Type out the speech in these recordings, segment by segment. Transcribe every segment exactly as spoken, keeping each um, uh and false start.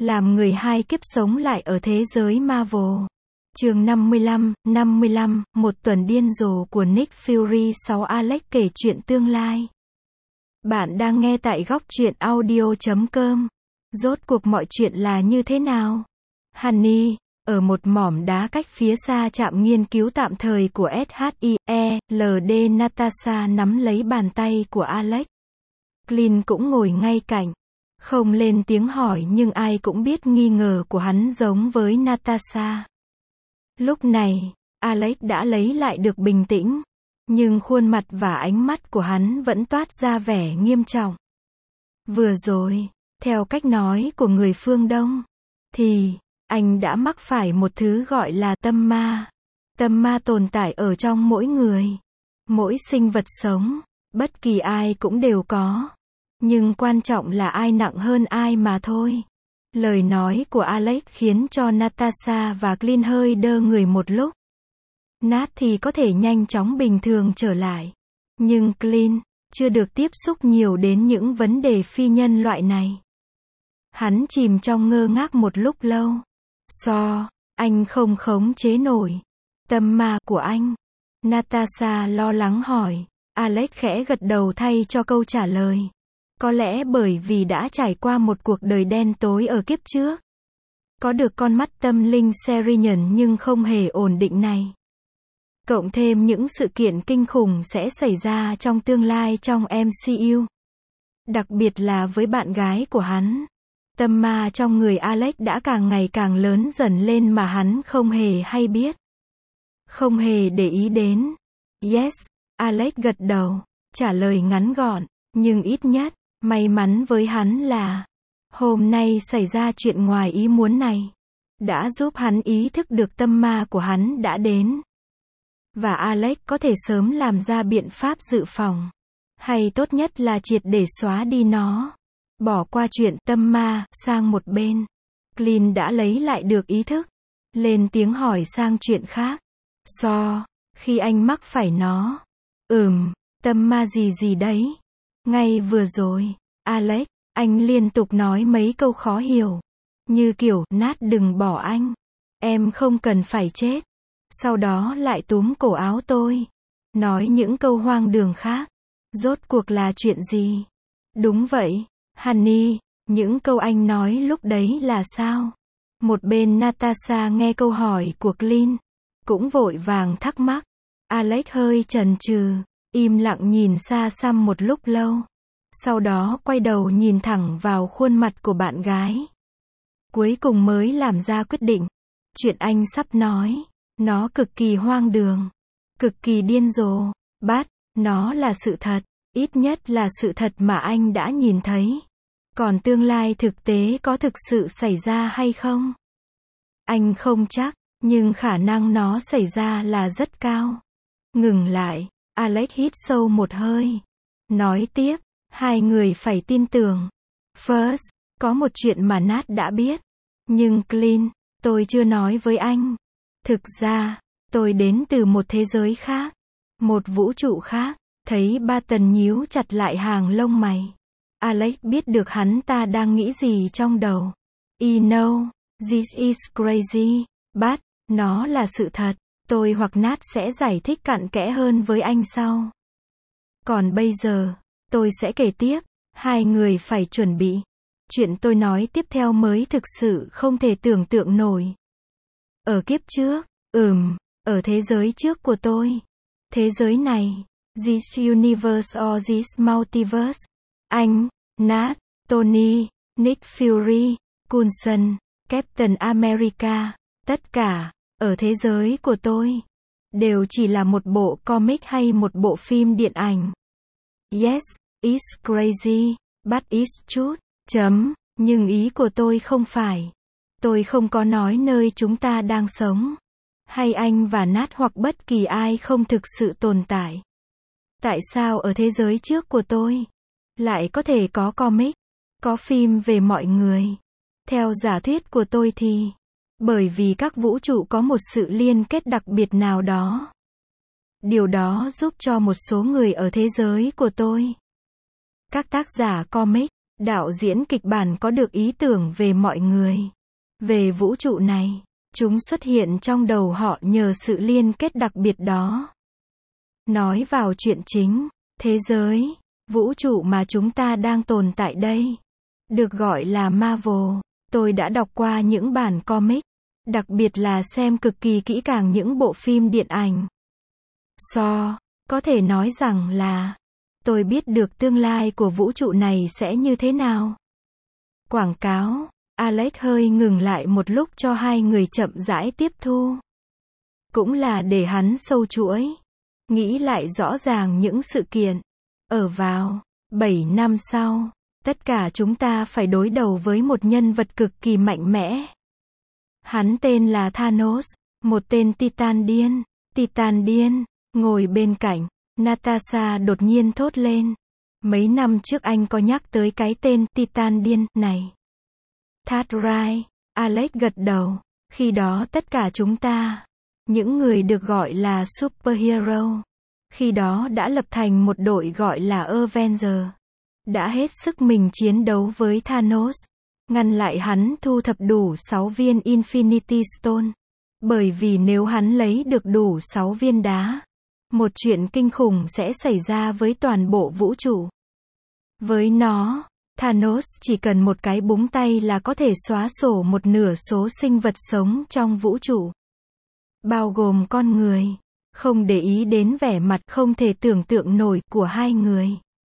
Làm người hai kiếp sống lại ở thế giới Marvel. Chương năm mươi lăm, năm mươi lăm, một tuần điên rồ của Nick Fury. sáu Alex kể chuyện tương lai. Bạn đang nghe tại góc truyện audio chấm com. Rốt cuộc mọi chuyện là như thế nào? Honey, ở một mỏm đá cách phía xa trạm nghiên cứu tạm thời của SHIELD, Natasha nắm lấy bàn tay của Alex. Clint cũng ngồi ngay cạnh. Không lên tiếng hỏi nhưng ai cũng biết nghi ngờ của hắn giống với Natasha. Lúc này, Alex đã lấy lại được bình tĩnh. Nhưng khuôn mặt và ánh mắt của hắn vẫn toát ra vẻ nghiêm trọng. Vừa rồi, theo cách nói của người phương Đông, thì, anh đã mắc phải một thứ gọi là tâm ma. Tâm ma tồn tại ở trong mỗi người. Mỗi sinh vật sống, bất kỳ ai cũng đều có. Nhưng quan trọng là ai nặng hơn ai mà thôi. Lời nói của Alex khiến cho Natasha và Clint hơi đơ người một lúc. Nat thì có thể nhanh chóng bình thường trở lại. Nhưng Clint, chưa được tiếp xúc nhiều đến những vấn đề phi nhân loại này. Hắn chìm trong ngơ ngác một lúc lâu. So, anh không khống chế nổi tâm ma của anh. Natasha lo lắng hỏi. Alex khẽ gật đầu thay cho câu trả lời. Có lẽ bởi vì đã trải qua một cuộc đời đen tối ở kiếp trước. Có được con mắt tâm linh Sirian nhưng không hề ổn định này. Cộng thêm những sự kiện kinh khủng sẽ xảy ra trong tương lai trong em xê u. Đặc biệt là với bạn gái của hắn. Tâm ma trong người Alex đã càng ngày càng lớn dần lên mà hắn không hề hay biết. Không hề để ý đến. Yes, Alex gật đầu, trả lời ngắn gọn, nhưng ít nhất, may mắn với hắn là, hôm nay xảy ra chuyện ngoài ý muốn này, đã giúp hắn ý thức được tâm ma của hắn đã đến. Và Alex có thể sớm làm ra biện pháp dự phòng. Hay tốt nhất là triệt để xóa đi nó. Bỏ qua chuyện tâm ma sang một bên. Clint đã lấy lại được ý thức. Lên tiếng hỏi sang chuyện khác. So, khi anh mắc phải nó. Ừm, tâm ma gì gì đấy. Ngay vừa rồi, Alex, anh liên tục nói mấy câu khó hiểu. Như kiểu, Nat đừng bỏ anh. Em không cần phải chết. Sau đó lại túm cổ áo tôi. Nói những câu hoang đường khác. Rốt cuộc là chuyện gì? Đúng vậy, Honey, những câu anh nói lúc đấy là sao? Một bên Natasha nghe câu hỏi của Clint. Cũng vội vàng thắc mắc. Alex hơi chần chừ, im lặng nhìn xa xăm một lúc lâu. Sau đó quay đầu nhìn thẳng vào khuôn mặt của bạn gái. Cuối cùng mới làm ra quyết định. Chuyện anh sắp nói, nó cực kỳ hoang đường, cực kỳ điên rồ. Bắt, nó là sự thật, ít nhất là sự thật mà anh đã nhìn thấy. Còn tương lai thực tế có thực sự xảy ra hay không? Anh không chắc, nhưng khả năng nó xảy ra là rất cao. Ngừng lại, Alex hít sâu một hơi. Nói tiếp, hai người phải tin tưởng. First, có một chuyện mà Nat đã biết. Nhưng Clint, tôi chưa nói với anh. Thực ra, tôi đến từ một thế giới khác. Một vũ trụ khác. Thấy Barton nhíu chặt lại hàng lông mày. Alex biết được hắn ta đang nghĩ gì trong đầu. I know, this is crazy, but, nó là sự thật. Tôi hoặc Nat sẽ giải thích cặn kẽ hơn với anh sau. Còn bây giờ, tôi sẽ kể tiếp. Hai người phải chuẩn bị. Chuyện tôi nói tiếp theo mới thực sự không thể tưởng tượng nổi. Ở kiếp trước, ừm, ở thế giới trước của tôi. Thế giới này, this universe or this multiverse. Anh, Nat, Tony, Nick Fury, Coulson, Captain America, tất cả, ở thế giới của tôi, đều chỉ là một bộ comic hay một bộ phim điện ảnh. Yes, it's crazy, but it's true. Chấm, nhưng ý của tôi không phải. Tôi không có nói nơi chúng ta đang sống. Hay anh và Nat hoặc bất kỳ ai không thực sự tồn tại. Tại sao ở thế giới trước của tôi lại có thể có comic, có phim về mọi người? Theo giả thuyết của tôi thì, bởi vì các vũ trụ có một sự liên kết đặc biệt nào đó. Điều đó giúp cho một số người ở thế giới của tôi, các tác giả comic, Đạo diễn kịch bản có được ý tưởng về mọi người, về vũ trụ này. Chúng xuất hiện trong đầu họ nhờ sự liên kết đặc biệt đó. Nói vào chuyện chính, thế giới, vũ trụ mà chúng ta đang tồn tại đây, được gọi là Marvel. Tôi đã đọc qua những bản comic, đặc biệt là xem cực kỳ kỹ càng những bộ phim điện ảnh. So, có thể nói rằng là, tôi biết được tương lai của vũ trụ này sẽ như thế nào. Quảng cáo. Alex hơi ngừng lại một lúc cho hai người chậm rãi tiếp thu. Cũng là để hắn sâu chuỗi, nghĩ lại rõ ràng những sự kiện. Ở vào bảy năm sau, tất cả chúng ta phải đối đầu với một nhân vật cực kỳ mạnh mẽ. Hắn tên là Thanos, một tên Titan điên. Titan điên, ngồi bên cạnh, Natasha đột nhiên thốt lên. Mấy năm trước anh có nhắc tới cái tên Titan điên này. That's right, Alex gật đầu. Khi đó tất cả chúng ta, những người được gọi là superhero, khi đó đã lập thành một đội gọi là Avenger. Đã hết sức mình chiến đấu với Thanos, ngăn lại hắn thu thập đủ sáu viên Infinity Stone. Bởi vì nếu hắn lấy được đủ sáu viên đá, một chuyện kinh khủng sẽ xảy ra với toàn bộ vũ trụ. Với nó, Thanos chỉ cần một cái búng tay là có thể xóa sổ một nửa số sinh vật sống trong vũ trụ, bao gồm con người, không để ý đến vẻ mặt không thể tưởng tượng nổi của hai người.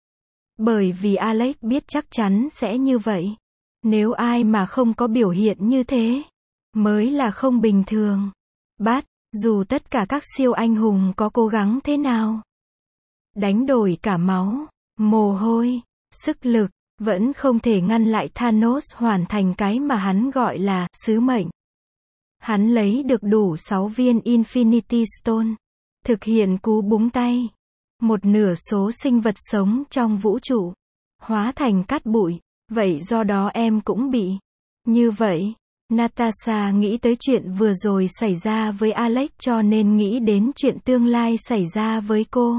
Bởi vì Alex biết chắc chắn sẽ như vậy. Nếu ai mà không có biểu hiện như thế, mới là không bình thường. Bát, dù tất cả các siêu anh hùng có cố gắng thế nào, đánh đổi cả máu, mồ hôi, sức lực, vẫn không thể ngăn lại Thanos hoàn thành cái mà hắn gọi là sứ mệnh. Hắn lấy được đủ sáu viên Infinity Stone, thực hiện cú búng tay. Một nửa số sinh vật sống trong vũ trụ hóa thành cát bụi, vậy do đó em cũng bị. Như vậy, Natasha nghĩ tới chuyện vừa rồi xảy ra với Alex cho nên nghĩ đến chuyện tương lai xảy ra với cô.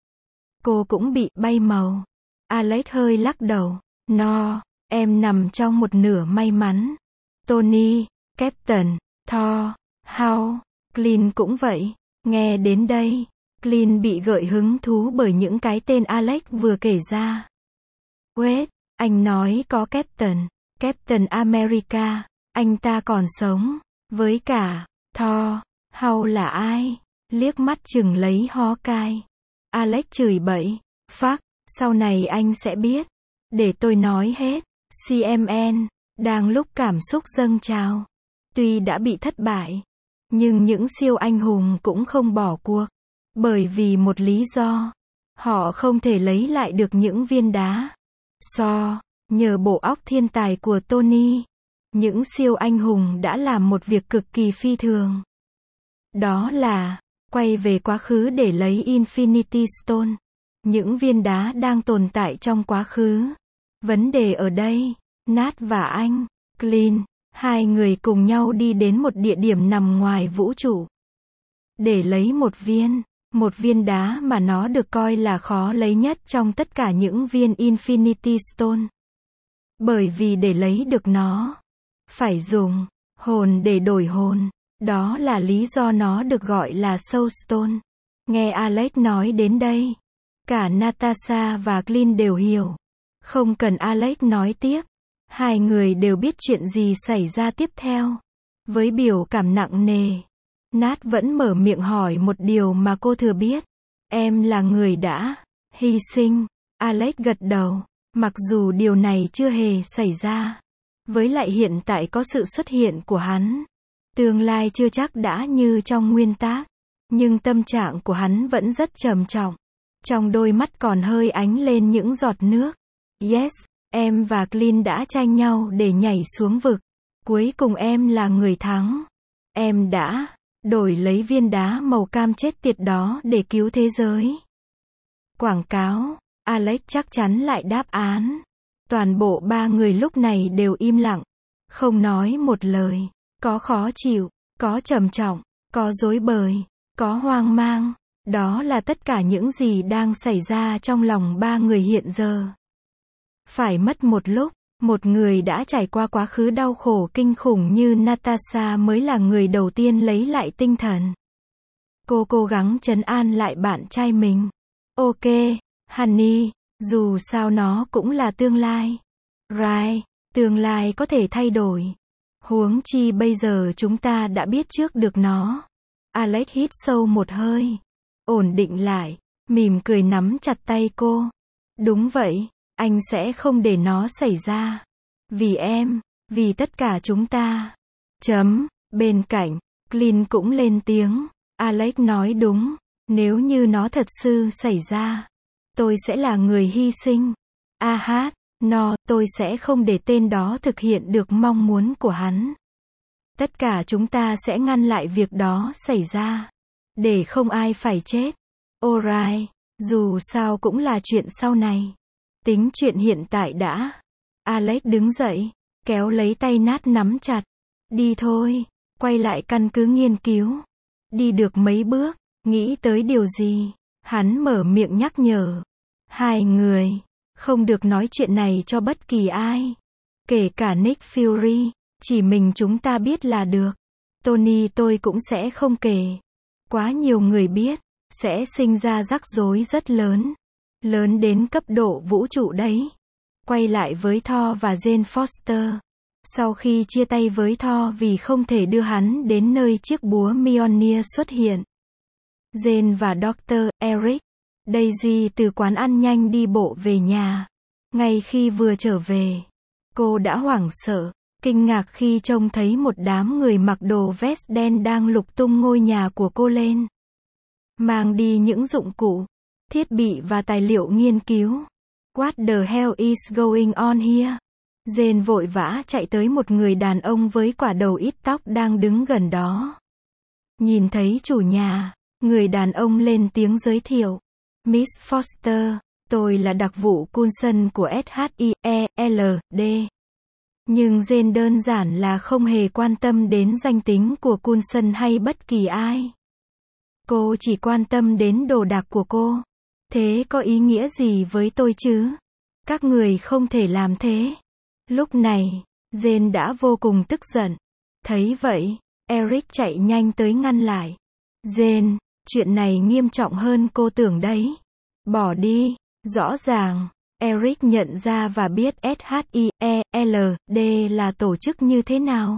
Cô cũng bị bay màu. Alex hơi lắc đầu. No, em nằm trong một nửa may mắn. Tony, Captain, Thor, Hulk, Clint cũng vậy. Nghe đến đây, Clint bị gợi hứng thú bởi những cái tên Alex vừa kể ra. Wait, anh nói có Captain, Captain America, anh ta còn sống. Với cả, Thor, Hulk là ai? Liếc mắt chừng lấy Hawkeye. Alex chửi bậy. Fuck, sau này anh sẽ biết. Để tôi nói hết. xê em en, đang lúc cảm xúc dâng trào. Tuy đã bị thất bại, nhưng những siêu anh hùng cũng không bỏ cuộc. Bởi vì một lý do, họ không thể lấy lại được những viên đá. So, nhờ bộ óc thiên tài của Tony, những siêu anh hùng đã làm một việc cực kỳ phi thường. Đó là, quay về quá khứ để lấy Infinity Stone. Những viên đá đang tồn tại trong quá khứ. Vấn đề ở đây, Nat và anh, Clint, hai người cùng nhau đi đến một địa điểm nằm ngoài vũ trụ. Để lấy một viên, một viên đá mà nó được coi là khó lấy nhất trong tất cả những viên Infinity Stone. Bởi vì để lấy được nó, phải dùng hồn để đổi hồn. Đó là lý do nó được gọi là Soul Stone. Nghe Alex nói đến đây, cả Natasha và Clint đều hiểu. Không cần Alex nói tiếp, hai người đều biết chuyện gì xảy ra tiếp theo. Với biểu cảm nặng nề, Nat vẫn mở miệng hỏi một điều mà cô thừa biết. Em là người đã hy sinh. Alex gật đầu, mặc dù điều này chưa hề xảy ra. Với lại hiện tại có sự xuất hiện của hắn, tương lai chưa chắc đã như trong nguyên tác. Nhưng tâm trạng của hắn vẫn rất trầm trọng. Trong đôi mắt còn hơi ánh lên những giọt nước. Yes, em và Clint đã tranh nhau để nhảy xuống vực. Cuối cùng em là người thắng. Em đã đổi lấy viên đá màu cam chết tiệt đó để cứu thế giới. Quảng cáo. Alex chắc chắn lại đáp án. Toàn bộ ba người lúc này đều im lặng. Không nói một lời. Có khó chịu, có trầm trọng, có rối bời, có hoang mang. Đó là tất cả những gì đang xảy ra trong lòng ba người hiện giờ. Phải mất một lúc, một người đã trải qua quá khứ đau khổ kinh khủng như Natasha mới là người đầu tiên lấy lại tinh thần. Cô cố gắng trấn an lại bạn trai mình. Ok, honey, dù sao nó cũng là tương lai. Right, tương lai có thể thay đổi. Huống chi bây giờ chúng ta đã biết trước được nó. Alex hít sâu một hơi. Ổn định lại, mỉm cười nắm chặt tay cô. Đúng vậy, anh sẽ không để nó xảy ra. Vì em, vì tất cả chúng ta. Chấm, bên cạnh, Clint cũng lên tiếng. Alex nói đúng, nếu như nó thật sự xảy ra, tôi sẽ là người hy sinh. A hát, no, tôi sẽ không để tên đó thực hiện được mong muốn của hắn. Tất cả chúng ta sẽ ngăn lại việc đó xảy ra. Để không ai phải chết. Alright, dù sao cũng là chuyện sau này. Tính chuyện hiện tại đã. Alex đứng dậy, kéo lấy tay nát nắm chặt. Đi thôi, quay lại căn cứ nghiên cứu. Đi được mấy bước, nghĩ tới điều gì? Hắn mở miệng nhắc nhở. Hai người, không được nói chuyện này cho bất kỳ ai. Kể cả Nick Fury, chỉ mình chúng ta biết là được. Tony tôi cũng sẽ không kể. Quá nhiều người biết, sẽ sinh ra rắc rối rất lớn. Lớn đến cấp độ vũ trụ đấy. Quay lại với Thor và Jane Foster. Sau khi chia tay với Thor vì không thể đưa hắn đến nơi chiếc búa Mjolnir xuất hiện. Jane và doctor Eric, Daisy từ quán ăn nhanh đi bộ về nhà. Ngay khi vừa trở về, cô đã hoảng sợ, kinh ngạc khi trông thấy một đám người mặc đồ vest đen đang lục tung ngôi nhà của cô lên. Mang đi những dụng cụ, thiết bị và tài liệu nghiên cứu. What the hell is going on here? Jane vội vã chạy tới một người đàn ông với quả đầu ít tóc đang đứng gần đó. Nhìn thấy chủ nhà, người đàn ông lên tiếng giới thiệu. Miss Foster, tôi là đặc vụ Coulson của S H I E L D. Nhưng Jane đơn giản là không hề quan tâm đến danh tính của Coulson hay bất kỳ ai. Cô chỉ quan tâm đến đồ đạc của cô. Thế có ý nghĩa gì với tôi chứ? Các người không thể làm thế. Lúc này, Jane đã vô cùng tức giận. Thấy vậy, Eric chạy nhanh tới ngăn lại. Jane, chuyện này nghiêm trọng hơn cô tưởng đấy. Bỏ đi. Rõ ràng, Eric nhận ra và biết S H I E L D là tổ chức như thế nào.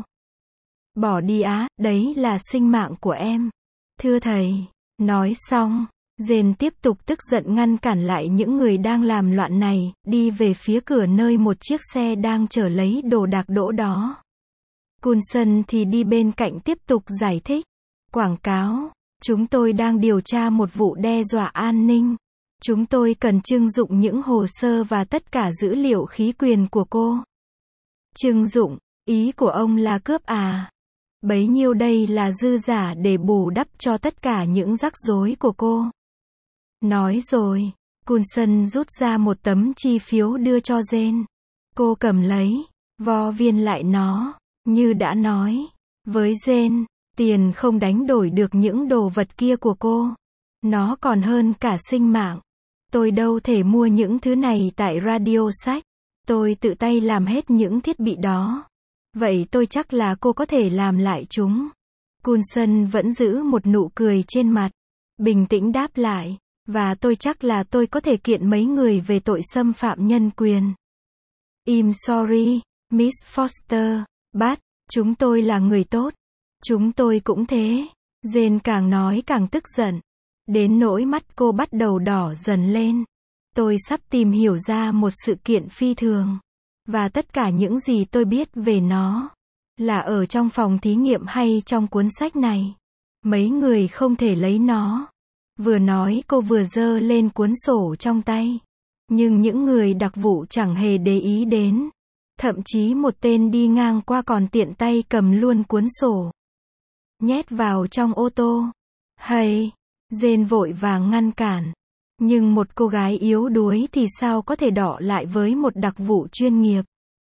Bỏ đi á, đấy là sinh mạng của em. Thưa thầy. Nói xong, Jane tiếp tục tức giận ngăn cản lại những người đang làm loạn này, đi về phía cửa nơi một chiếc xe đang chở lấy đồ đạc đỗ đó. Coulson thì đi bên cạnh tiếp tục giải thích. Quảng cáo, chúng tôi đang điều tra một vụ đe dọa an ninh. Chúng tôi cần trưng dụng những hồ sơ và tất cả dữ liệu khí quyền của cô. Trưng dụng, ý của ông là cướp à? Bấy nhiêu đây là dư giả để bù đắp cho tất cả những rắc rối của cô. Nói rồi, Coulson rút ra một tấm chi phiếu đưa cho Jane. Cô cầm lấy, vo viên lại nó, như đã nói. Với Jane, tiền không đánh đổi được những đồ vật kia của cô. Nó còn hơn cả sinh mạng. Tôi đâu thể mua những thứ này tại Radio Sách. Tôi tự tay làm hết những thiết bị đó. Vậy tôi chắc là cô có thể làm lại chúng. Coulson vẫn giữ một nụ cười trên mặt. Bình tĩnh đáp lại. Và tôi chắc là tôi có thể kiện mấy người về tội xâm phạm nhân quyền. I'm sorry, Miss Foster, but, chúng tôi là người tốt. Chúng tôi cũng thế. Jane càng nói càng tức giận. Đến nỗi mắt cô bắt đầu đỏ dần lên. Tôi sắp tìm hiểu ra một sự kiện phi thường. Và tất cả những gì tôi biết về nó là ở trong phòng thí nghiệm hay trong cuốn sách này. Mấy người không thể lấy nó. Vừa nói cô vừa giơ lên cuốn sổ trong tay. Nhưng những người đặc vụ chẳng hề để ý đến. Thậm chí một tên đi ngang qua còn tiện tay cầm luôn cuốn sổ. Nhét vào trong ô tô. Hay, Jane vội vàng ngăn cản. Nhưng một cô gái yếu đuối thì sao có thể đọ lại với một đặc vụ chuyên nghiệp.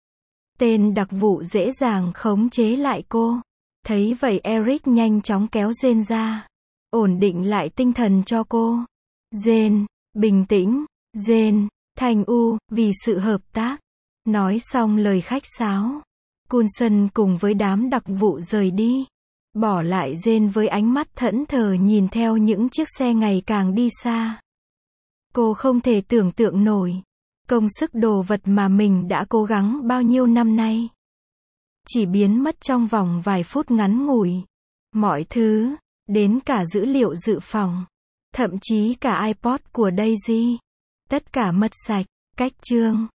Tên đặc vụ dễ dàng khống chế lại cô. Thấy vậy Eric nhanh chóng kéo Jane ra. Ổn định lại tinh thần cho cô. Jane, bình tĩnh. Jane, Thanh U, vì sự hợp tác. Nói xong lời khách sáo, Coulson cùng với đám đặc vụ rời đi, bỏ lại Jane với ánh mắt thẫn thờ nhìn theo những chiếc xe ngày càng đi xa. Cô không thể tưởng tượng nổi công sức đồ vật mà mình đã cố gắng bao nhiêu năm nay chỉ biến mất trong vòng vài phút ngắn ngủi. Mọi thứ, đến cả dữ liệu dự phòng, thậm chí cả iPod của Daisy, tất cả mất sạch. Cách chương